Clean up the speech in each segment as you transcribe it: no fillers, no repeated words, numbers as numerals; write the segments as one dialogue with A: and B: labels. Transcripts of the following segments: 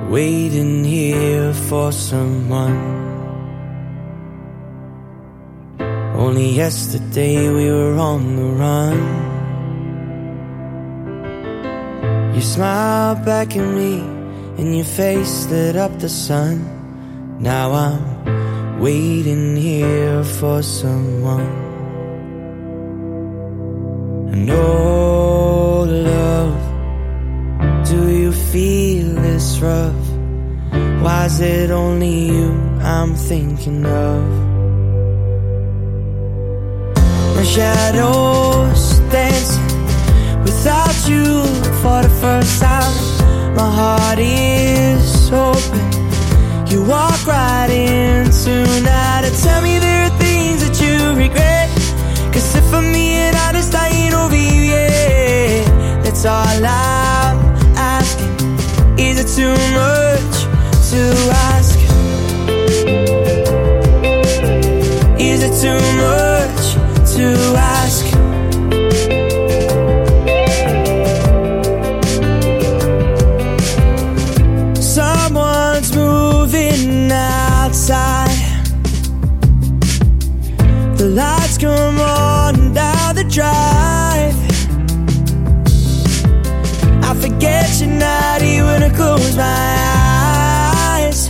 A: waiting here for someone. Only yesterday we were on the run. You smiled back at me and your face lit up the sun. Now I'm waiting here for someone. And oh love, do you feel this rough? Why is it only you I'm thinking of? My shadow's dancing without you for the first time. My heart is open. You walk right in tonight and tell me there are things that you regret. Cause if I'm being honest, I ain't over you yet. That's all I'm asking. Is it too much to ask? Is it too much to ask? Someone's moving outside. The lights come on down the drive. I forget you're not here when I close my eyes.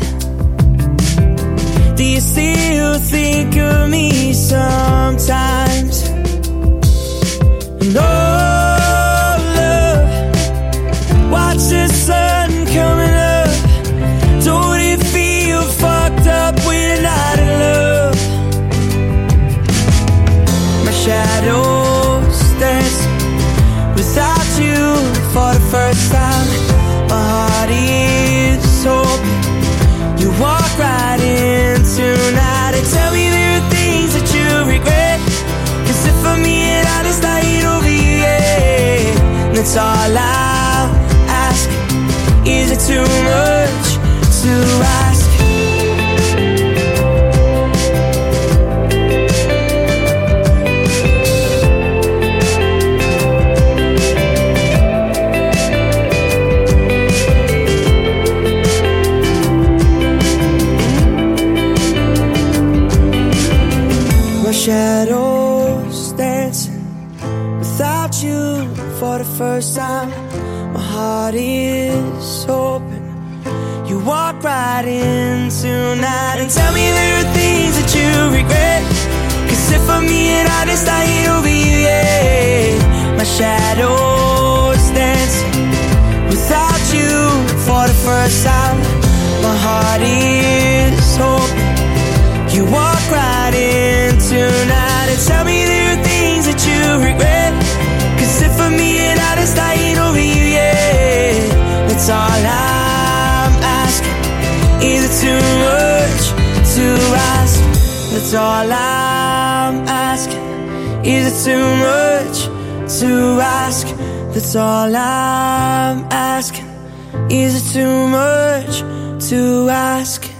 A: Do you still think of me sometimes? No, love, watch the sun coming up. Don't it feel fucked up when you're not in love? My shadow's dancing without you for the first time. My heart is open. You walk right in tonight and tell me there are things that you regret. Cause if I'm being honest, I ain't over you yet. That's all I'll ask. Is it too much to ask? My shadows dancing without you for the first time. My heart is open. You walk right in tonight and tell me there are things that you regret. Cause if I'm being honest, I ain't over you yet. My shadow's dancing without you for the first time. My heart is open. You walk right in tonight and tell me there are things that you regret. Cause if I'm being honest, I ain't over you yet. That's all I'm asking. Is it too much to ask? That's all I'm asking. Is it too much to ask? That's all I'm asking. Is it too much to ask?